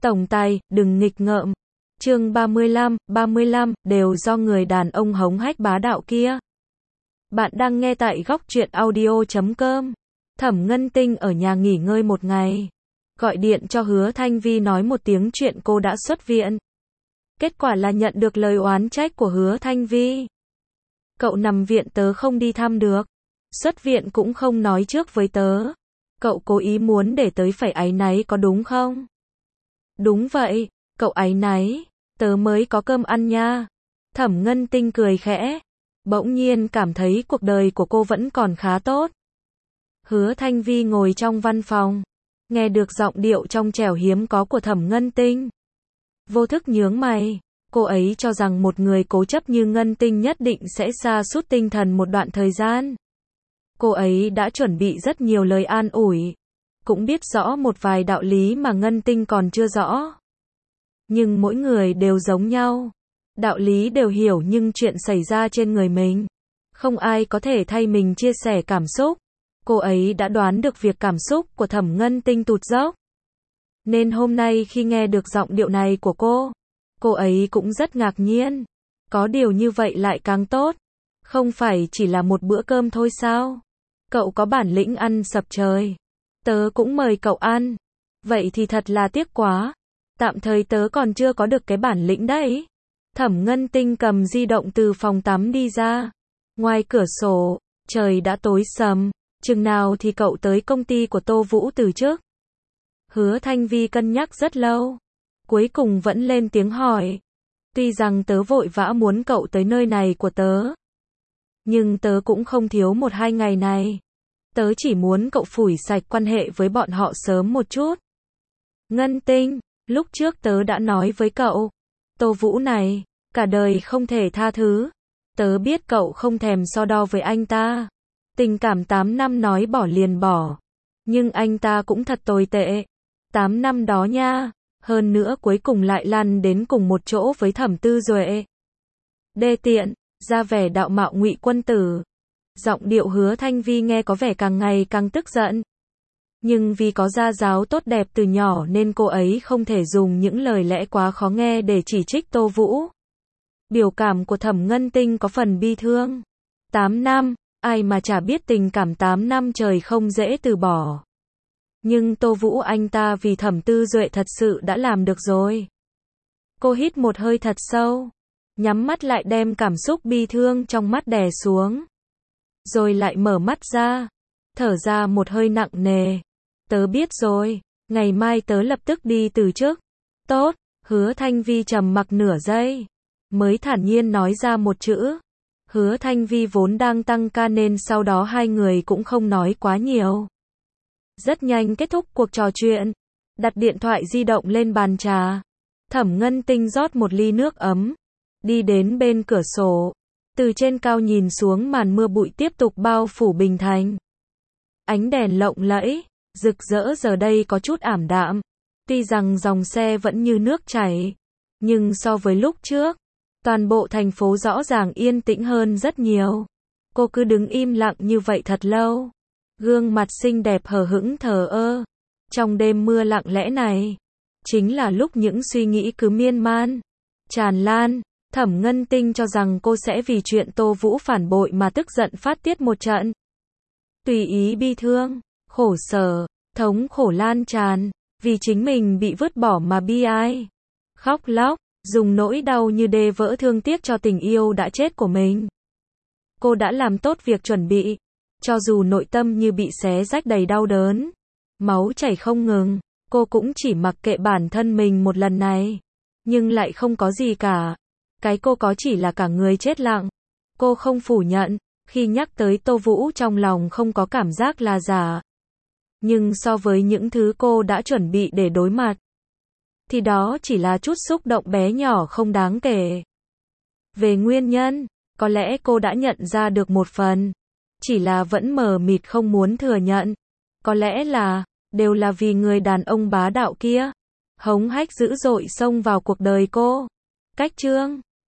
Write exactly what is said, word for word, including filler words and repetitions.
Tổng tài, đừng nghịch ngợm. Chương ba mươi lăm, ba mươi lăm, đều do người đàn ông hống hách bá đạo kia. Bạn đang nghe tại góc truyện audio chấm com. Thẩm Ngân Tinh ở nhà nghỉ ngơi một ngày. Gọi điện cho Hứa Thanh Vi nói một tiếng chuyện cô đã xuất viện. Kết quả là nhận được lời oán trách của Hứa Thanh Vi. Cậu nằm viện tớ không đi thăm được. Xuất viện cũng không nói trước với tớ. Cậu cố ý muốn để tớ phải áy náy có đúng không? Đúng vậy, cậu áy náy. Tớ mới có cơm ăn nha. Thẩm Ngân Tinh cười khẽ. Bỗng nhiên cảm thấy cuộc đời của cô vẫn còn khá tốt. Hứa Thanh Vi ngồi trong văn phòng. Nghe được giọng điệu trong trẻo hiếm có của Thẩm Ngân Tinh. Vô thức nhướng mày. Cô ấy cho rằng một người cố chấp như Ngân Tinh nhất định sẽ sa sút tinh thần một đoạn thời gian. Cô ấy đã chuẩn bị rất nhiều lời an ủi. Cũng biết rõ một vài đạo lý mà Ngân Tinh còn chưa rõ. Nhưng mỗi người đều giống nhau. Đạo lý đều hiểu nhưng chuyện xảy ra trên người mình. Không ai có thể thay mình chia sẻ cảm xúc. Cô ấy đã đoán được việc cảm xúc của Thẩm Ngân Tinh tụt dốc. Nên hôm nay khi nghe được giọng điệu này của cô, cô ấy cũng rất ngạc nhiên. Có điều như vậy lại càng tốt. Không phải chỉ là một bữa cơm thôi sao? Cậu có bản lĩnh ăn sập trời. Tớ cũng mời cậu ăn. Vậy thì thật là tiếc quá. Tạm thời tớ còn chưa có được cái bản lĩnh đấy. Thẩm Ngân Tinh cầm di động từ phòng tắm đi ra. Ngoài cửa sổ, trời đã tối sầm. Chừng nào thì cậu tới công ty của Tô Vũ từ trước? Hứa Thanh Vi cân nhắc rất lâu. Cuối cùng vẫn lên tiếng hỏi. Tuy rằng tớ vội vã muốn cậu tới nơi này của tớ. Nhưng tớ cũng không thiếu một hai ngày này. Tớ chỉ muốn cậu phủi sạch quan hệ với bọn họ sớm một chút. Ngân Tinh, lúc trước tớ đã nói với cậu. Tô Vũ này, cả đời không thể tha thứ. Tớ biết cậu không thèm so đo với anh ta. Tình cảm tám năm nói bỏ liền bỏ. Nhưng anh ta cũng thật tồi tệ. tám năm đó nha. Hơn nữa cuối cùng lại lăn đến cùng một chỗ với Thẩm Tư Duệ. Đê tiện, ra vẻ đạo mạo Ngụy Quân Tử. Giọng điệu Hứa Thanh Vi nghe có vẻ càng ngày càng tức giận. Nhưng vì có gia giáo tốt đẹp từ nhỏ nên cô ấy không thể dùng những lời lẽ quá khó nghe để chỉ trích Tô Vũ. Biểu cảm của Thẩm Ngân Tinh có phần bi thương. tám năm, ai mà chả biết tình cảm tám năm trời không dễ từ bỏ. Nhưng Tô Vũ anh ta vì Thẩm Tư Duệ thật sự đã làm được rồi. Cô hít một hơi thật sâu. Nhắm mắt lại đem cảm xúc bi thương trong mắt đè xuống. Rồi lại mở mắt ra. Thở ra một hơi nặng nề. Tớ biết rồi. Ngày mai tớ lập tức đi từ chức. Tốt. Hứa Thanh Vi trầm mặc nửa giây. Mới thản nhiên nói ra một chữ. Hứa Thanh Vi vốn đang tăng ca nên sau đó hai người cũng không nói quá nhiều. Rất nhanh kết thúc cuộc trò chuyện. Đặt điện thoại di động lên bàn trà. Thẩm Ngân Tinh rót một ly nước ấm. Đi đến bên cửa sổ. Từ trên cao nhìn xuống màn mưa bụi tiếp tục bao phủ Bình Thành. Ánh đèn lộng lẫy, rực rỡ giờ đây có chút ảm đạm. Tuy rằng dòng xe vẫn như nước chảy. Nhưng so với lúc trước, toàn bộ thành phố rõ ràng yên tĩnh hơn rất nhiều. Cô cứ đứng im lặng như vậy thật lâu. Gương mặt xinh đẹp hờ hững thờ ơ. Trong đêm mưa lặng lẽ này, chính là lúc những suy nghĩ cứ miên man, tràn lan. Thẩm Ngân Tinh cho rằng cô sẽ vì chuyện Tô Vũ phản bội mà tức giận phát tiết một trận. Tùy ý bi thương, khổ sở, thống khổ lan tràn, vì chính mình bị vứt bỏ mà bi ai. Khóc lóc, dùng nỗi đau như đê vỡ thương tiếc cho tình yêu đã chết của mình. Cô đã làm tốt việc chuẩn bị. Cho dù nội tâm như bị xé rách đầy đau đớn, máu chảy không ngừng, cô cũng chỉ mặc kệ bản thân mình một lần này. Nhưng lại không có gì cả. Cái cô có chỉ là cả người chết lặng. Cô không phủ nhận, khi nhắc tới Tô Vũ trong lòng không có cảm giác là giả. Nhưng so với những thứ cô đã chuẩn bị để đối mặt, thì đó chỉ là chút xúc động bé nhỏ không đáng kể. Về nguyên nhân, có lẽ cô đã nhận ra được một phần. Chỉ là vẫn mờ mịt không muốn thừa nhận. Có lẽ là, đều là vì người đàn ông bá đạo kia. Hống hách dữ dội xông vào cuộc đời cô. Cách chương